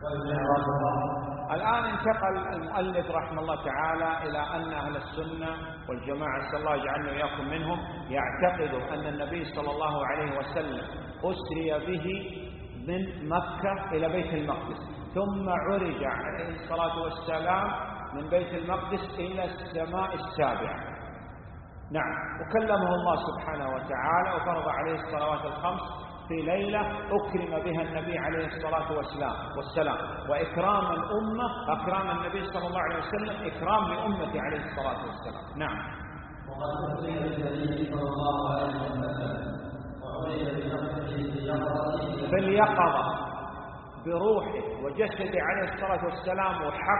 الآن انتقل المؤلف رحمه الله تعالى إلى أن أهل السنة والجماعة صلى الله يجعلنا وإياكم منهم يعتقدوا أن النبي صلى الله عليه وسلم أسري به من مكة إلى بيت المقدس، ثم عرج عليه الصلاة والسلام من بيت المقدس إلى السماء السابعة. نعم، وكلمه الله سبحانه وتعالى وفرض عليه الصلوات الخمس في ليلة أكرم بها النبي عليه الصلاة والسلام. وإكرام الأمة، أكرام النبي صلى الله عليه وسلم إكرام لأمته عليه الصلاة والسلام. نعم. وقد أسري بالنبي صلى الله عليه وسلم وعرج بنفسه باليقظة بروحه وجسده عليه الصلاة والسلام،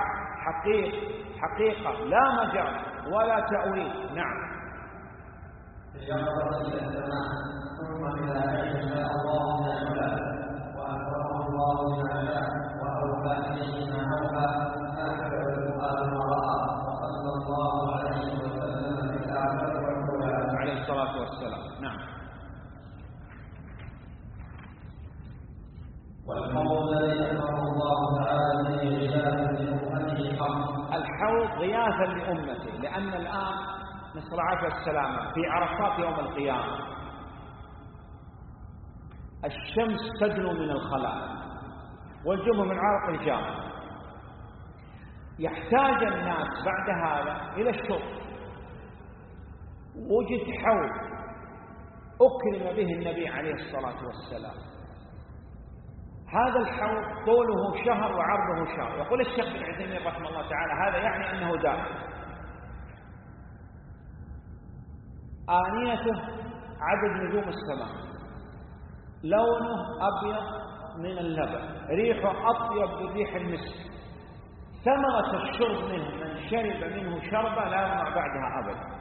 حقيقة لا مجال ولا تأويل. نعم. باليقظة إلى السماء ثم إلى أن شاء الله ما شاء وأكرمه الله ما شاء وأوفى إليه ما أوفى أكبر الفؤاد ما رأى وصلى الله عليه وسلم بالآخرة والأولى عليه الصلاة والسلام. نعم. والحوض الذي أمره الله تعالى به غياثا لأمته حق. الحوض غياثا لأمته، لأن الآن نسأل الله السلامة في عرفات يوم القيامة الشمس تدنو من الخلاء والجمع من عرق الجامع، يحتاج الناس بعد هذا إلى الشرب. وجد حوض أكرم به النبي عليه الصلاة والسلام، هذا الحوض طوله شهر وعرضه شهر. يقول الشيخ بن عثيمين رحمه الله تعالى هذا يعني أنه دائم، آنيته عدد نجوم السماء، لونه أبيض من اللبن، ريحه أطيب من ريح المسك. ثمرة الشرب منه من شرب منه شربة لا يرمع بعدها أبدا.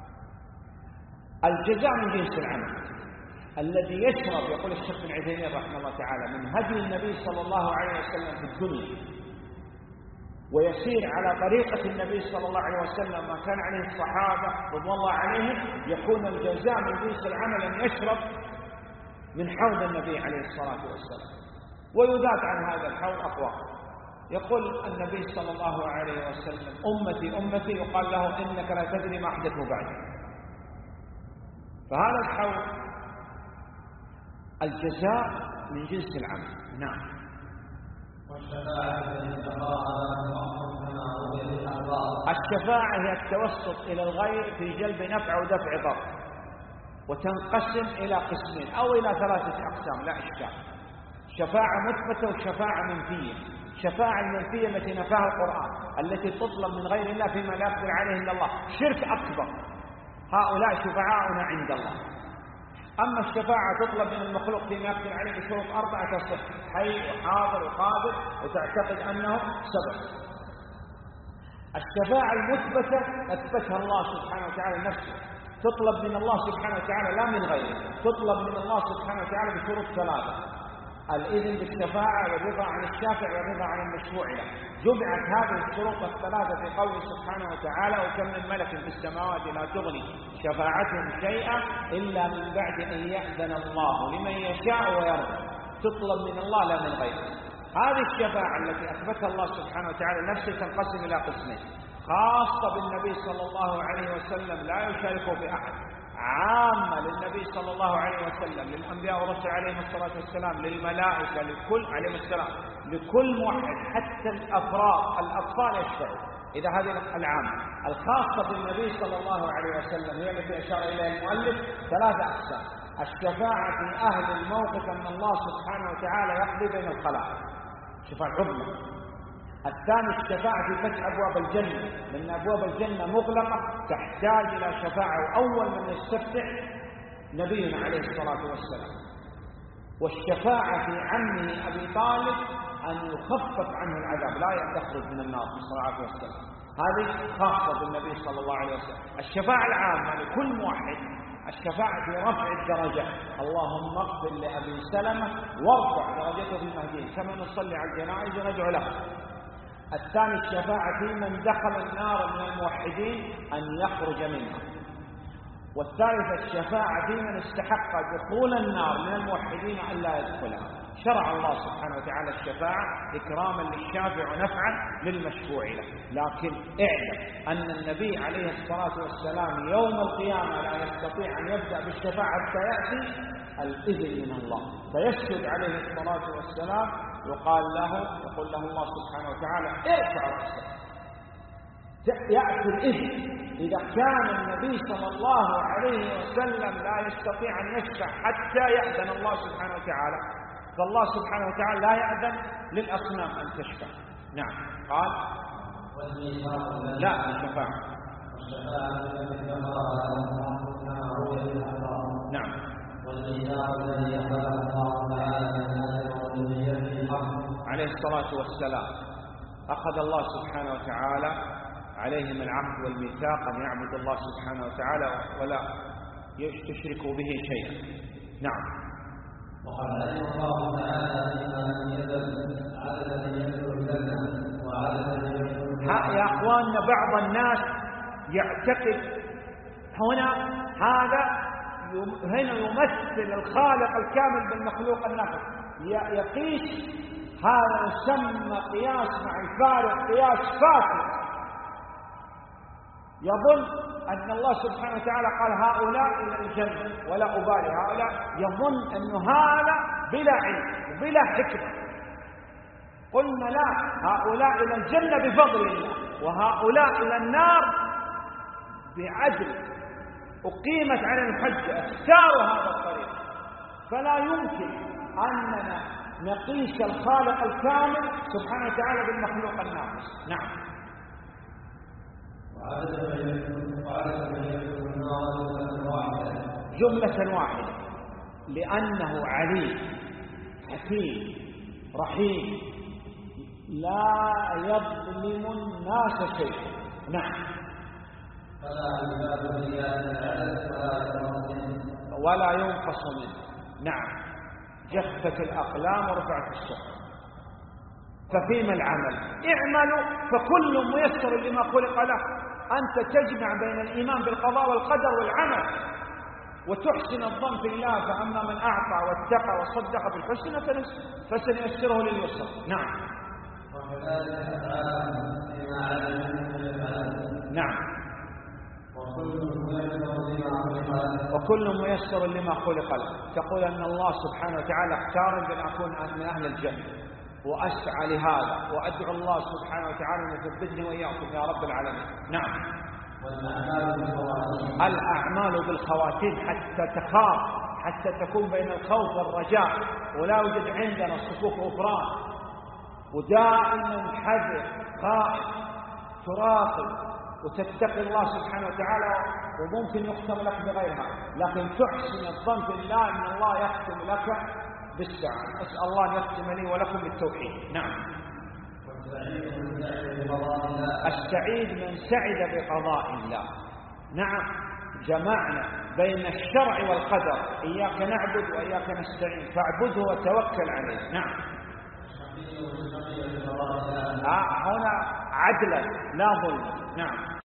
الجزاء من جنس العمل. الذي يشرب، يقول الشيخ بن عثيمين رحمه الله تعالى، من هدي النبي صلى الله عليه وسلم في الدنيا ويسير على طريقة النبي صلى الله عليه وسلم ما كان عليه الصحابة رضوان الله عليهم، يكون الجزاء من جنس العمل أن يشرب من حوض النبي عليه الصلاة والسلام. ويذات عن هذا الحوض أقوال، يقول النبي صلى الله عليه وسلم أمتي أمتي، يقال له إنك لا تدري ما أحدثه بعد. فهذا الحوض الجزاء من جنس العمل. نعم. الشفاعة هي التوسط إلى الغير في جلب نفع ودفع ضر، وتنقسم إلى قسمين أو إلى 3 أقسام لا إشكال: شفاعة مثبتة وشفاعة منفية. شفاعة المنفية التي نفاها القرآن، التي تطلب من غير الله فيما لا يقدر عليه إلا الله، شرك أكبر، هؤلاء شفعاؤنا عند الله. أما الشفاعة تطلب من المخلوق فيما يقدر عليه بشروط 4 تصح: حي وحاضر وقادر وتعتقد أنه سبب. الشفاعة المثبتة أثبتها الله سبحانه وتعالى نفسه، تطلب من الله سبحانه وتعالى لا من غيره، تطلب من الله سبحانه وتعالى بشروط 3: الإذن بالشفاعة والرضا عن الشافع والرضا عن المشروع له. جمعت هذه الشروط 3 في قوله سبحانه وتعالى: وكم من ملك في السماوات لا تغني شفاعتهم شيئا إلا من بعد أن يأذن الله لمن يشاء ويرضى. تطلب من الله لا من غيره. هذه الشفاعة التي أثبتها الله سبحانه وتعالى نفسه تنقسم إلى قسمين: خاصة بالنبي صلى الله عليه وسلم لا يشاركه في أحد، عامة للنبي صلى الله عليه وسلم، للأنبياء والرسل عليهم الصلاة والسلام، للملائكة، لكل عليهم السلام، لكل موحد، حتى الأطفال يشفعوا. إذا هذه العامة. الخاصة بالنبي صلى الله عليه وسلم هي التي أشار إليها المؤلف 3 أقسام: الشفاعة في أهل الموقف أن الله سبحانه وتعالى يقضي بين الخلائق، شفاعة عظمى. الثاني الشفاعة في فتح أبواب الجنة، لأن أبواب الجنة مغلقة تحتاج إلى شفاعة، وأول من يستفتح نبينا عليه الصلاة والسلام. والشفاعة في عمه أبي طالب أن يخفف عنه العذاب، لا يخرج من النار صلى الله عليه وسلم. هذه خاصة بالنبي صلى الله عليه وسلم. الشفاعة العامة لكل موحد، الشفاعة في رفع الدرجات: اللهم اغفر لأبي سلمة وارفع درجته في المهديين، كما نصلي على الجنائز وندعو له. الثاني الشفاعة في من دخل النار من الموحدين أن يخرج منها. والثالث الشفاعة في من استحق دخول النار من الموحدين أن لا يدخلها. شرع الله سبحانه وتعالى الشفاعة إكراما للشافع ونفعا للمشفوع له. لكن اعلم أن النبي عليه الصلاة والسلام يوم القيامة لا يستطيع أن يبدأ بالشفاعة حتى يأتي الإذن من الله، فيسجد عليه الصلاة والسلام، يقول له الله سبحانه وتعالى ارفع رأسك، يأتي الإذن. إذا كان النبي صلى الله عليه وسلم لا يستطيع أن يشفع حتى يأذن الله سبحانه وتعالى، فالله سبحانه وتعالى لا يأذن للأصنام أن تشفع. نعم. قال لا الشفاعة. نعم. عليه الصلاة والسلام أخذ الله سبحانه وتعالى عليهم العهد والميثاق أن يعبد الله سبحانه وتعالى ولا يشركوا به شيئا. نعم. وقد علم الله تعالى فيما لم يزل عددا يدخل الجنة وعددا يدخل. يا أخواننا بعض الناس يعتقد هنا يمثل الخالق الكامل بالمخلوق الناقص، يقيس هذا يسمى قياس مع الفارق، قياس فاسد. يظن أن الله سبحانه وتعالى قال هؤلاء إلى الجنة ولا أبالي هؤلاء، يظن أن هذا بلا علم وبلا حكمة. قلنا لا، هؤلاء إلى الجنة بفضل الله، وهؤلاء إلى النار بعدل أقيمت على الحجة، اختاروا هذا الطريق. فلا يمكن أننا نقيس الخالق الكامل سبحانه وتعالى بالمخلوق الناقص. نعم. جملة واحدة، لأنه عليم حكيم رحيم لا يظلم الناس شيئا. نعم. ولا ينقص منه. نعم. جفت الأقلام ورفعت الصحف، ففيما العمل؟ اعملوا فكل ميسر لما خلق له. أنت تجمع بين الإيمان بالقضاء والقدر والعمل، وتحسن الظن في الله، فأما من أعطى واتقى وصدق بالحسنى فسنيسره لليسر. نعم. نعم. وكل ميسر لما خلق له. تقول أن الله سبحانه وتعالى اختارني بأن أكون من أهل الجنة، وأسعى لهذا، وأدعو الله سبحانه وتعالى أن يثبتني وإياكم يا رب العالمين. نعم. الأعمال بالخواتيم حتى تخاف، حتى تكون بين الخوف والرجاء، ولا يوجد عندنا صفوف غفران، ودائما حذر خائف تراقب وتتقي الله سبحانه وتعالى، وممكن يختم لك بغير هذا، لكن تحسن الظن بالله أن الله يختم لك بالسعادة. أسأل الله أن يختم لي ولكم بالتوحيد. نعم. السعيد من سعد بقضاء الله. نعم. جمعنا بين الشرع والقدر، إياك نعبد وإياك نستعين، فاعبده وتوكل عليه. نعم. هنا عدلا لا ظلم. نعم.